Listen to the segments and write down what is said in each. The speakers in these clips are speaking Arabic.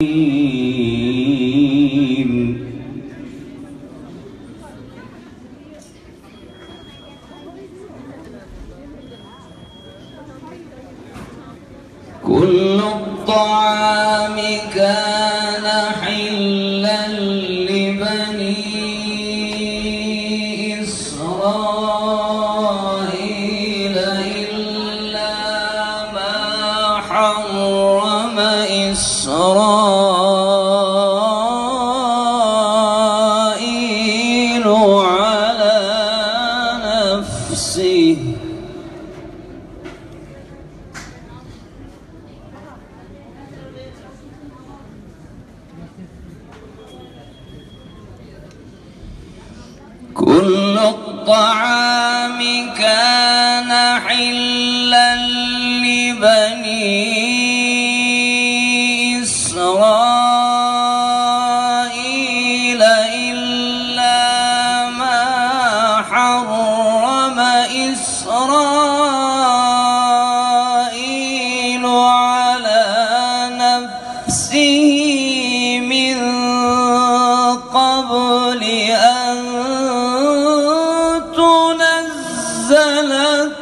كل الطعام كان حلا لبني إسرائيل إلا ما حرم إسرائيل على نفسه. كل الطعام كان حلا لبني إسرائيل إلا ما حرم إسرائيل على نفسه من قبل أن تنزل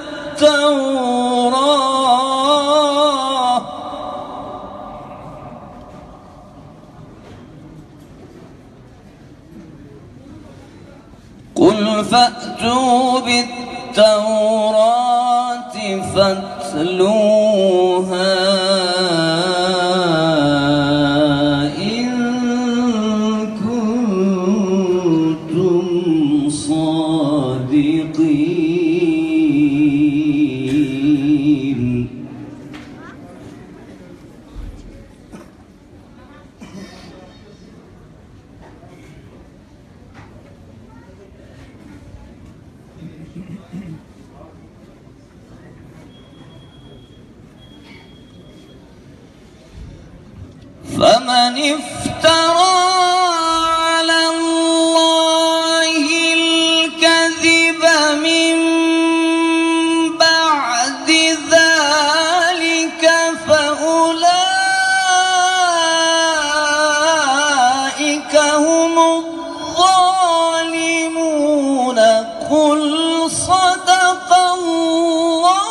التوراة. قل فأتوا بالتوراة فاتلوها إن كنتم صادقين. فمن افترى على الله الكذب من بعد ذلك فأولئك هم الظالمون. قل صدق الله.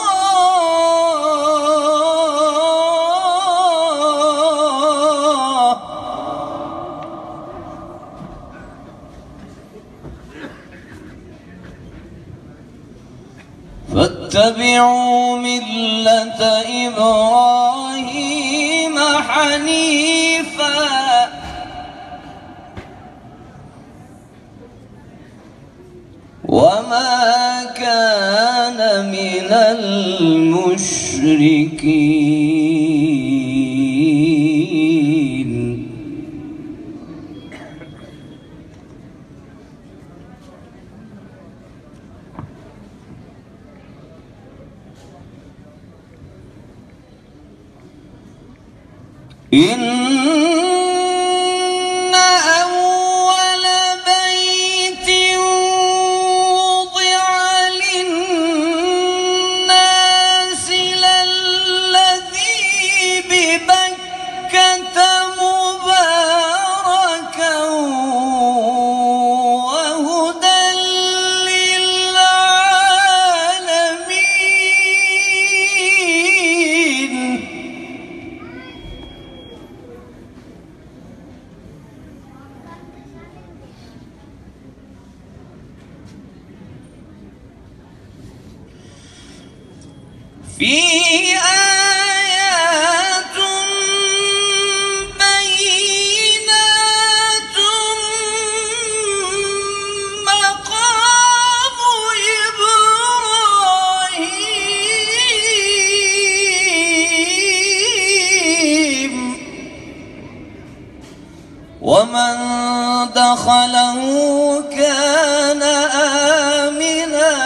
فاتبعوا ملة إبراهيم حنيفا وما كان من المشركين. إن أول بيت وضع للناس للذي ببكة مباركا وهدى للعالمين. فيه آيات بينات مقام إبراهيم ومن دخله كان آمنا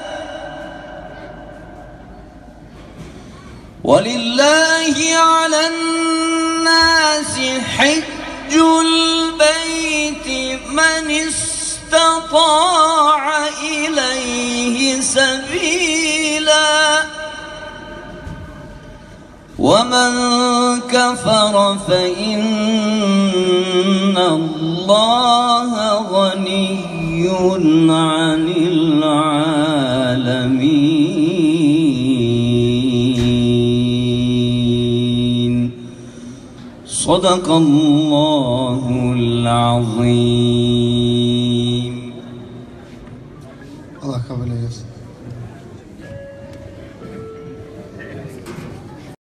ولله على الناس حج البيت من استطاع إليه سبيلا ومن كفر فإن الله غني عن العالمين. صدق الله العظيم. الله قبل يسر.